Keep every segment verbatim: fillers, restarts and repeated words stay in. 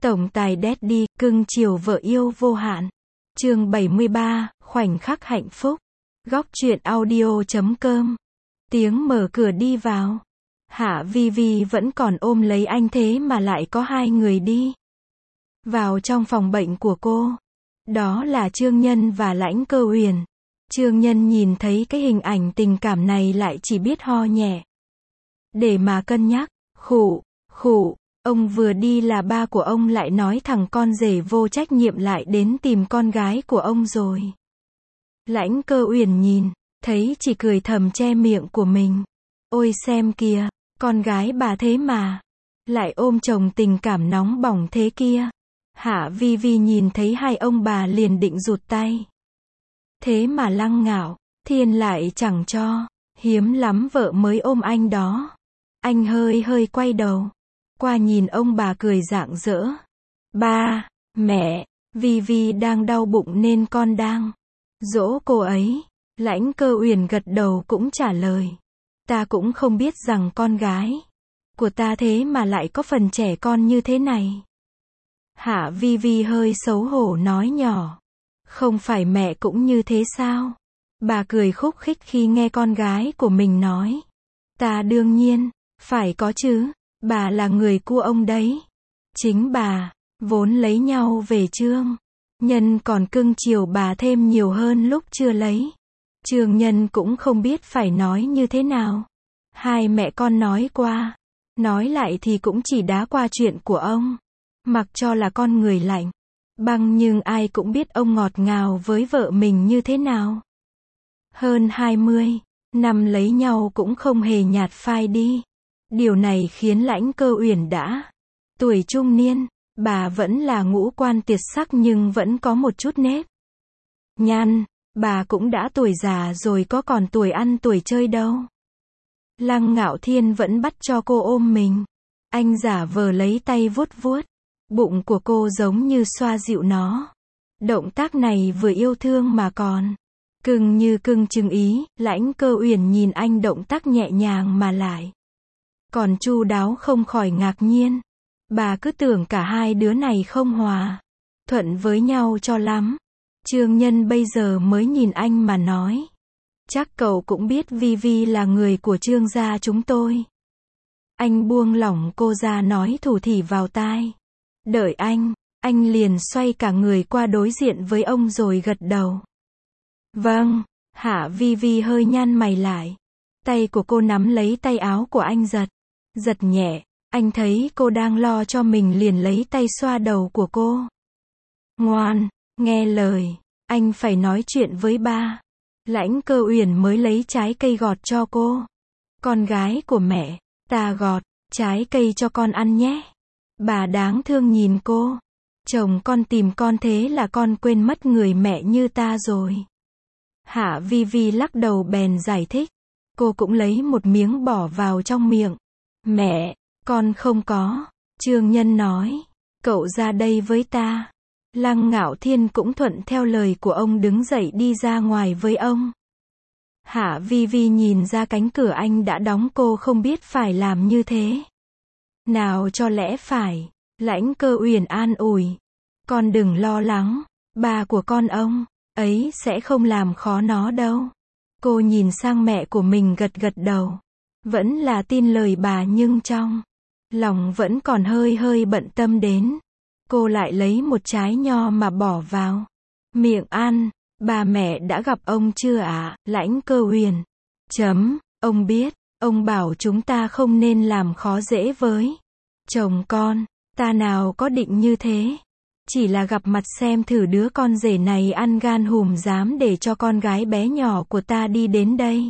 Tổng tài Daddy, cưng chiều vợ yêu vô hạn. Chương bảy mươi ba, khoảnh khắc hạnh phúc. Góc truyện audio chấm com. Tiếng mở cửa đi vào. Hạ Vi Vi vẫn còn ôm lấy anh thế mà lại có hai người đi vào trong phòng bệnh của cô. Đó là Trương Nhân và Lãnh Cơ Uyển. Trương Nhân nhìn thấy cái hình ảnh tình cảm này lại chỉ biết ho nhẹ. Để mà cân nhắc, khụ, khụ, ông vừa đi là ba của ông lại nói thằng con rể vô trách nhiệm lại đến tìm con gái của ông rồi. Lãnh Cơ Uyển nhìn, thấy chỉ cười thầm che miệng của mình. Ôi xem kìa, con gái bà thế mà lại ôm chồng tình cảm nóng bỏng thế kia. Hạ Vi Vi nhìn thấy hai ông bà liền định rụt tay. Thế mà Lăng Ngạo Thiên lại chẳng cho, hiếm lắm vợ mới ôm anh đó. Anh hơi hơi quay đầu qua nhìn ông bà cười rạng rỡ. Ba, mẹ, Vi Vi đang đau bụng nên con đang dỗ cô ấy. Lãnh Cơ Uyển gật đầu cũng trả lời. Ta cũng không biết rằng con gái của ta thế mà lại có phần trẻ con như thế này. Hạ Vi Vi hơi xấu hổ nói nhỏ. Không phải mẹ cũng như thế sao? Bà cười khúc khích khi nghe con gái của mình nói. Ta đương nhiên, phải có chứ, bà là người của ông đấy. Chính bà, vốn lấy nhau về Trương Nhân còn cưng chiều bà thêm nhiều hơn lúc chưa lấy. Trương Nhân cũng không biết phải nói như thế nào. Hai mẹ con nói qua, nói lại thì cũng chỉ đá qua chuyện của ông. Mặc cho là con người lạnh băng nhưng ai cũng biết ông ngọt ngào với vợ mình như thế nào. Hơn hai mươi năm lấy nhau cũng không hề nhạt phai đi. Điều này khiến Lãnh Cơ Uyển đã tuổi trung niên, bà vẫn là ngũ quan tuyệt sắc nhưng vẫn có một chút nếp nhăn. Bà cũng đã tuổi già rồi có còn tuổi ăn tuổi chơi đâu. Lăng Ngạo Thiên vẫn bắt cho cô ôm mình. Anh giả vờ lấy tay vuốt vuốt bụng của cô giống như xoa dịu nó. Động tác này vừa yêu thương mà còn cưng như cưng chừng ý. Lãnh Cơ Uyển nhìn anh động tác nhẹ nhàng mà lại còn chu đáo không khỏi ngạc nhiên. Bà cứ tưởng cả hai đứa này không hòa thuận với nhau cho lắm. Trương Nhân bây giờ mới nhìn anh mà nói. Chắc cậu cũng biết Vi Vi là người của Trương gia chúng tôi. Anh buông lỏng cô ra nói thủ thỉ vào tai. Đợi anh, anh liền xoay cả người qua đối diện với ông rồi gật đầu. Vâng. Hạ Vi Vi hơi nhăn mày lại. Tay của cô nắm lấy tay áo của anh giật. Giật nhẹ. Anh thấy cô đang lo cho mình liền lấy tay xoa đầu của cô. Ngoan, nghe lời, anh phải nói chuyện với ba. Lãnh Cơ Uyển mới lấy trái cây gọt cho cô. Con gái của mẹ, ta gọt trái cây cho con ăn nhé. Bà đáng thương nhìn cô. Chồng con tìm con thế là con quên mất người mẹ như ta rồi. Hạ Vi Vi lắc đầu bèn giải thích. Cô cũng lấy một miếng bỏ vào trong miệng. Mẹ, con không có. Trương Nhân nói. Cậu ra đây với ta. Lăng Ngạo Thiên cũng thuận theo lời của ông đứng dậy đi ra ngoài với ông. Hạ Vi Vi nhìn ra cánh cửa anh đã đóng, cô không biết phải làm như thế nào cho lẽ phải. Lãnh Cơ Uyển an ủi. Con đừng lo lắng, ba của con ông ấy sẽ không làm khó nó đâu. Cô nhìn sang mẹ của mình gật gật đầu. Vẫn là tin lời bà nhưng trong lòng vẫn còn hơi hơi bận tâm đến. Cô lại lấy một trái nho mà bỏ vào miệng ăn. Bà mẹ đã gặp ông chưa ạ? À? Lãnh Cơ Uyển. Chấm, ông biết, ông bảo chúng ta không nên làm khó dễ với chồng con. Ta nào có định như thế. Chỉ là gặp mặt xem thử đứa con rể này ăn gan hùm dám để cho con gái bé nhỏ của ta đi đến đây.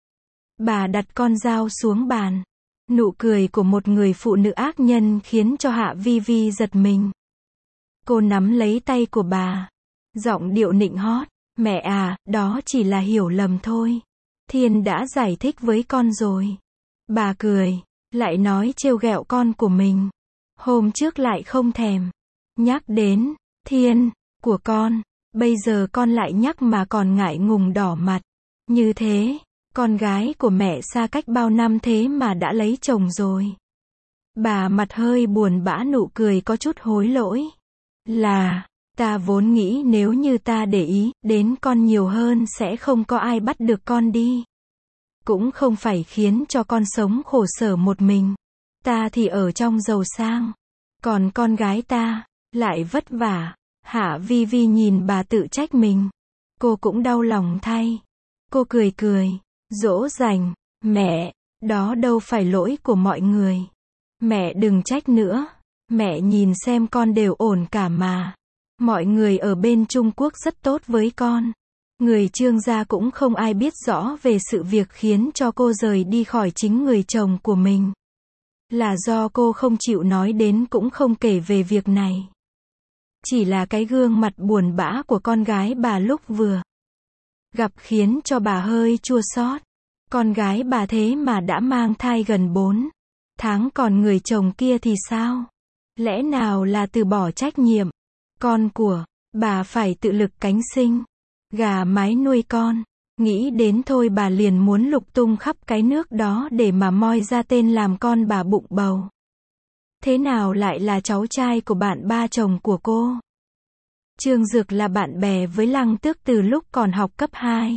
Bà đặt con dao xuống bàn. Nụ cười của một người phụ nữ ác nhân khiến cho Hạ Vi Vi giật mình. Cô nắm lấy tay của bà. Giọng điệu nịnh hót. Mẹ à, đó chỉ là hiểu lầm thôi. Thiên đã giải thích với con rồi. Bà cười. Lại nói trêu ghẹo con của mình. Hôm trước lại không thèm nhắc đến Thiên của con. Bây giờ con lại nhắc mà còn ngại ngùng đỏ mặt. Như thế, con gái của mẹ xa cách bao năm thế mà đã lấy chồng rồi. Bà mặt hơi buồn bã, nụ cười có chút hối lỗi. Là, ta vốn nghĩ nếu như ta để ý đến con nhiều hơn sẽ không có ai bắt được con đi. Cũng không phải khiến cho con sống khổ sở một mình. Ta thì ở trong giàu sang. Còn con gái ta, lại vất vả. Hạ Vi Vi nhìn bà tự trách mình. Cô cũng đau lòng thay. Cô cười cười, dỗ dành. Mẹ, đó đâu phải lỗi của mọi người. Mẹ đừng trách nữa. Mẹ nhìn xem con đều ổn cả mà. Mọi người ở bên Trung Quốc rất tốt với con. Người Trương gia cũng không ai biết rõ về sự việc khiến cho cô rời đi khỏi chính người chồng của mình. Là do cô không chịu nói đến cũng không kể về việc này. Chỉ là cái gương mặt buồn bã của con gái bà lúc vừa gặp khiến cho bà hơi chua xót. Con gái bà thế mà đã mang thai gần bốn tháng, còn người chồng kia thì sao? Lẽ nào là từ bỏ trách nhiệm? Con của bà phải tự lực cánh sinh. Gà mái nuôi con. Nghĩ đến thôi bà liền muốn lục tung khắp cái nước đó để mà moi ra tên làm con bà bụng bầu. Thế nào lại là cháu trai của bạn ba chồng của cô? Trương Dược là bạn bè với Lăng Tước từ lúc còn học cấp hai.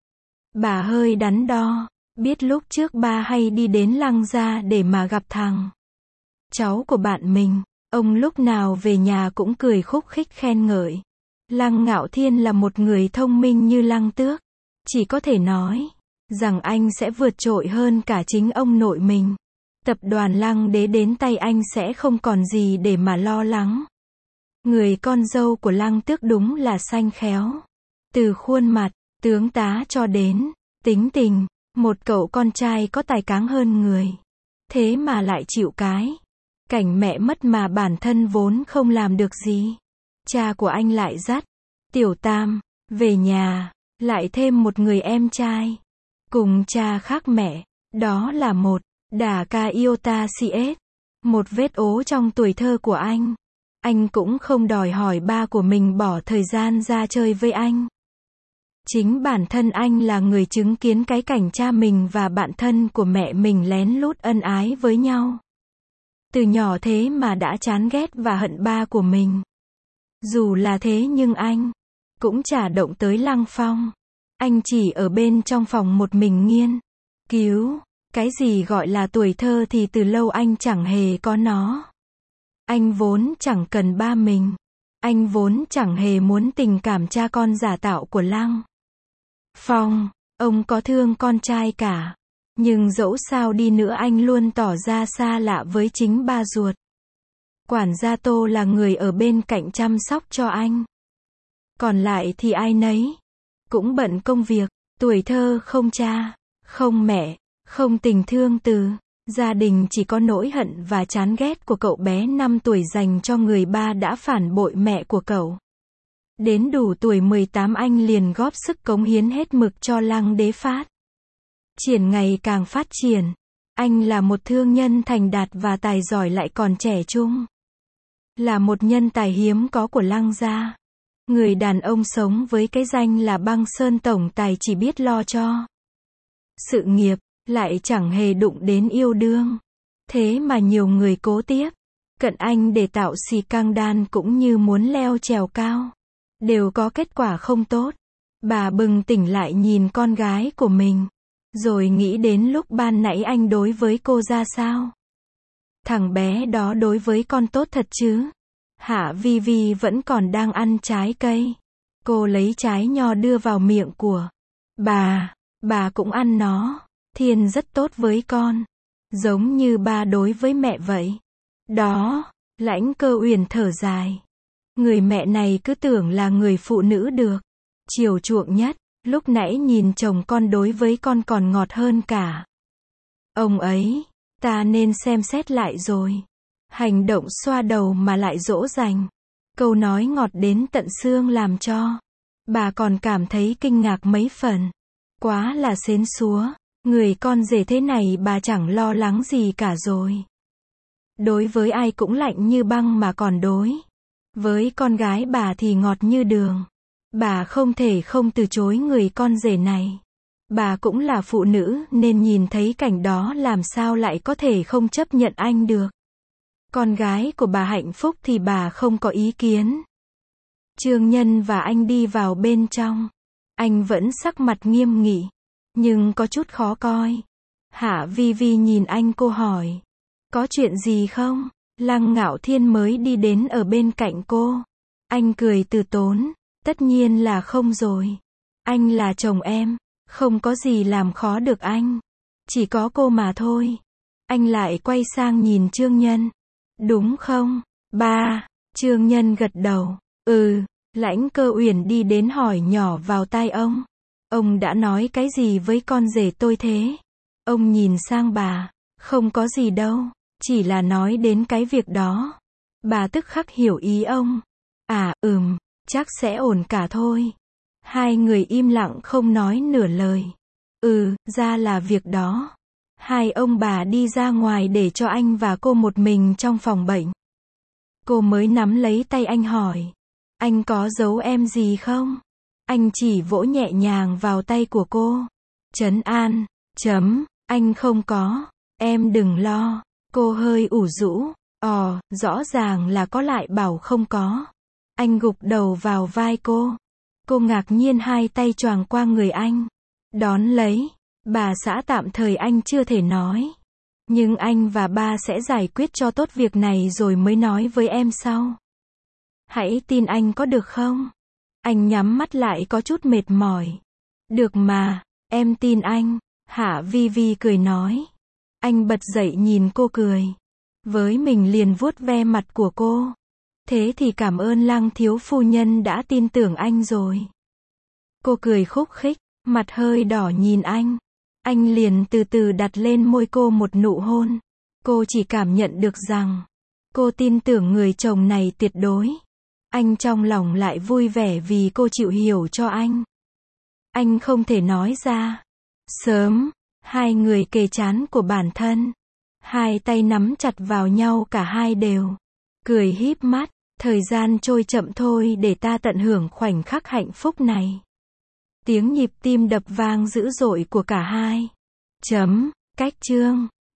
Bà hơi đắn đo, biết lúc trước ba hay đi đến Lăng gia để mà gặp thằng cháu của bạn mình. Ông lúc nào về nhà cũng cười khúc khích khen ngợi. Lăng Ngạo Thiên là một người thông minh như Lăng Tước. Chỉ có thể nói rằng anh sẽ vượt trội hơn cả chính ông nội mình. Tập đoàn Lăng Đế đến tay anh sẽ không còn gì để mà lo lắng. Người con dâu của Lăng Tước đúng là xanh khéo. Từ khuôn mặt, tướng tá cho đến tính tình, một cậu con trai có tài cáng hơn người. Thế mà lại chịu cái cảnh mẹ mất mà bản thân vốn không làm được gì. Cha của anh lại dắt Tiểu Tam về nhà, lại thêm một người em trai. Cùng cha khác mẹ, đó là một đả ca iota cs. Một vết ố trong tuổi thơ của anh. Anh cũng không đòi hỏi ba của mình bỏ thời gian ra chơi với anh. Chính bản thân anh là người chứng kiến cái cảnh cha mình và bạn thân của mẹ mình lén lút ân ái với nhau. Từ nhỏ thế mà đã chán ghét và hận ba của mình. Dù là thế nhưng anh cũng chả động tới Lăng Phong. Anh chỉ ở bên trong phòng một mình nghiên cứu. Cái gì gọi là tuổi thơ thì từ lâu anh chẳng hề có nó. Anh vốn chẳng cần ba mình. Anh vốn chẳng hề muốn tình cảm cha con giả tạo của Lăng Phong. Ông có thương con trai cả. Nhưng dẫu sao đi nữa anh luôn tỏ ra xa lạ với chính ba ruột. Quản gia Tô là người ở bên cạnh chăm sóc cho anh. Còn lại thì ai nấy cũng bận công việc. Tuổi thơ không cha, không mẹ, không tình thương từ gia đình, chỉ có nỗi hận và chán ghét của cậu bé năm tuổi dành cho người ba đã phản bội mẹ của cậu. Đến đủ tuổi mười tám anh liền góp sức cống hiến hết mực cho Lăng Đế phát triển ngày càng phát triển. Anh là một thương nhân thành đạt và tài giỏi lại còn trẻ trung. Là một nhân tài hiếm có của Lăng gia. Người đàn ông sống với cái danh là băng sơn tổng tài, chỉ biết lo cho sự nghiệp, lại chẳng hề đụng đến yêu đương. Thế mà nhiều người cố tiếp cận anh để tạo xì căng đan cũng như muốn leo trèo cao. Đều có kết quả không tốt. Bà bừng tỉnh lại nhìn con gái của mình. Rồi nghĩ đến lúc ban nãy anh đối với cô ra sao. Thằng bé đó đối với con tốt thật chứ. Hạ Vi Vi vẫn còn đang ăn trái cây. Cô lấy trái nho đưa vào miệng của bà. Bà cũng ăn nó. Thiên rất tốt với con. Giống như ba đối với mẹ vậy. Đó, Lãnh Cơ Uyển thở dài. Người mẹ này cứ tưởng là người phụ nữ được chiều chuộng nhất. Lúc nãy nhìn chồng con đối với con còn ngọt hơn cả ông ấy. Ta nên xem xét lại rồi. Hành động xoa đầu mà lại dỗ dành. Câu nói ngọt đến tận xương làm cho bà còn cảm thấy kinh ngạc mấy phần. Quá là xến xúa. Người con rể thế này bà chẳng lo lắng gì cả rồi. Đối với ai cũng lạnh như băng mà còn đối với con gái bà thì ngọt như đường. Bà không thể không từ chối người con rể này. Bà cũng là phụ nữ nên nhìn thấy cảnh đó làm sao lại có thể không chấp nhận anh được. Con gái của bà hạnh phúc thì bà không có ý kiến. Trương Nhân và anh đi vào bên trong. Anh vẫn sắc mặt nghiêm nghị, nhưng có chút khó coi. Hạ Vi Vi nhìn anh, cô hỏi. Có chuyện gì không? Lăng Ngạo Thiên mới đi đến ở bên cạnh cô. Anh cười từ tốn. Tất nhiên là không rồi. Anh là chồng em. Không có gì làm khó được anh. Chỉ có cô mà thôi. Anh lại quay sang nhìn Trương Nhân. Đúng không, ba? Trương Nhân gật đầu. Ừ. Lãnh Cơ Uyển đi đến hỏi nhỏ vào tai ông. Ông đã nói cái gì với con rể tôi thế? Ông nhìn sang bà. Không có gì đâu. Chỉ là nói đến cái việc đó. Bà tức khắc hiểu ý ông. À, ừm, chắc sẽ ổn cả thôi. Hai người im lặng không nói nửa lời. Ừ, ra là việc đó. Hai ông bà đi ra ngoài để cho anh và cô một mình trong phòng bệnh. Cô mới nắm lấy tay anh hỏi. Anh có giấu em gì không? Anh chỉ vỗ nhẹ nhàng vào tay của cô. Trấn an. Chấm. Anh không có. Em đừng lo. Cô hơi ủ rũ. Ồ, rõ ràng là có lại bảo không có. Anh gục đầu vào vai cô. Cô ngạc nhiên hai tay choàng qua người anh. Đón lấy. Bà xã tạm thời anh chưa thể nói. Nhưng anh và ba sẽ giải quyết cho tốt việc này rồi mới nói với em sau. Hãy tin anh có được không? Anh nhắm mắt lại có chút mệt mỏi. Được mà, em tin anh. Hạ Vi Vi cười nói. Anh bật dậy nhìn cô cười. Với mình liền vuốt ve mặt của cô. Thế thì cảm ơn Lăng thiếu phu nhân đã tin tưởng anh rồi. Cô cười khúc khích, mặt hơi đỏ nhìn anh. Anh liền từ từ đặt lên môi cô một nụ hôn. Cô chỉ cảm nhận được rằng, cô tin tưởng người chồng này tuyệt đối. Anh trong lòng lại vui vẻ vì cô chịu hiểu cho anh. Anh không thể nói ra. Sớm, hai người kề trán của bản thân. Hai tay nắm chặt vào nhau cả hai đều. Cười híp mắt, thời gian trôi chậm thôi để ta tận hưởng khoảnh khắc hạnh phúc này. Tiếng nhịp tim đập vang dữ dội của cả hai. Chấm, cách chương.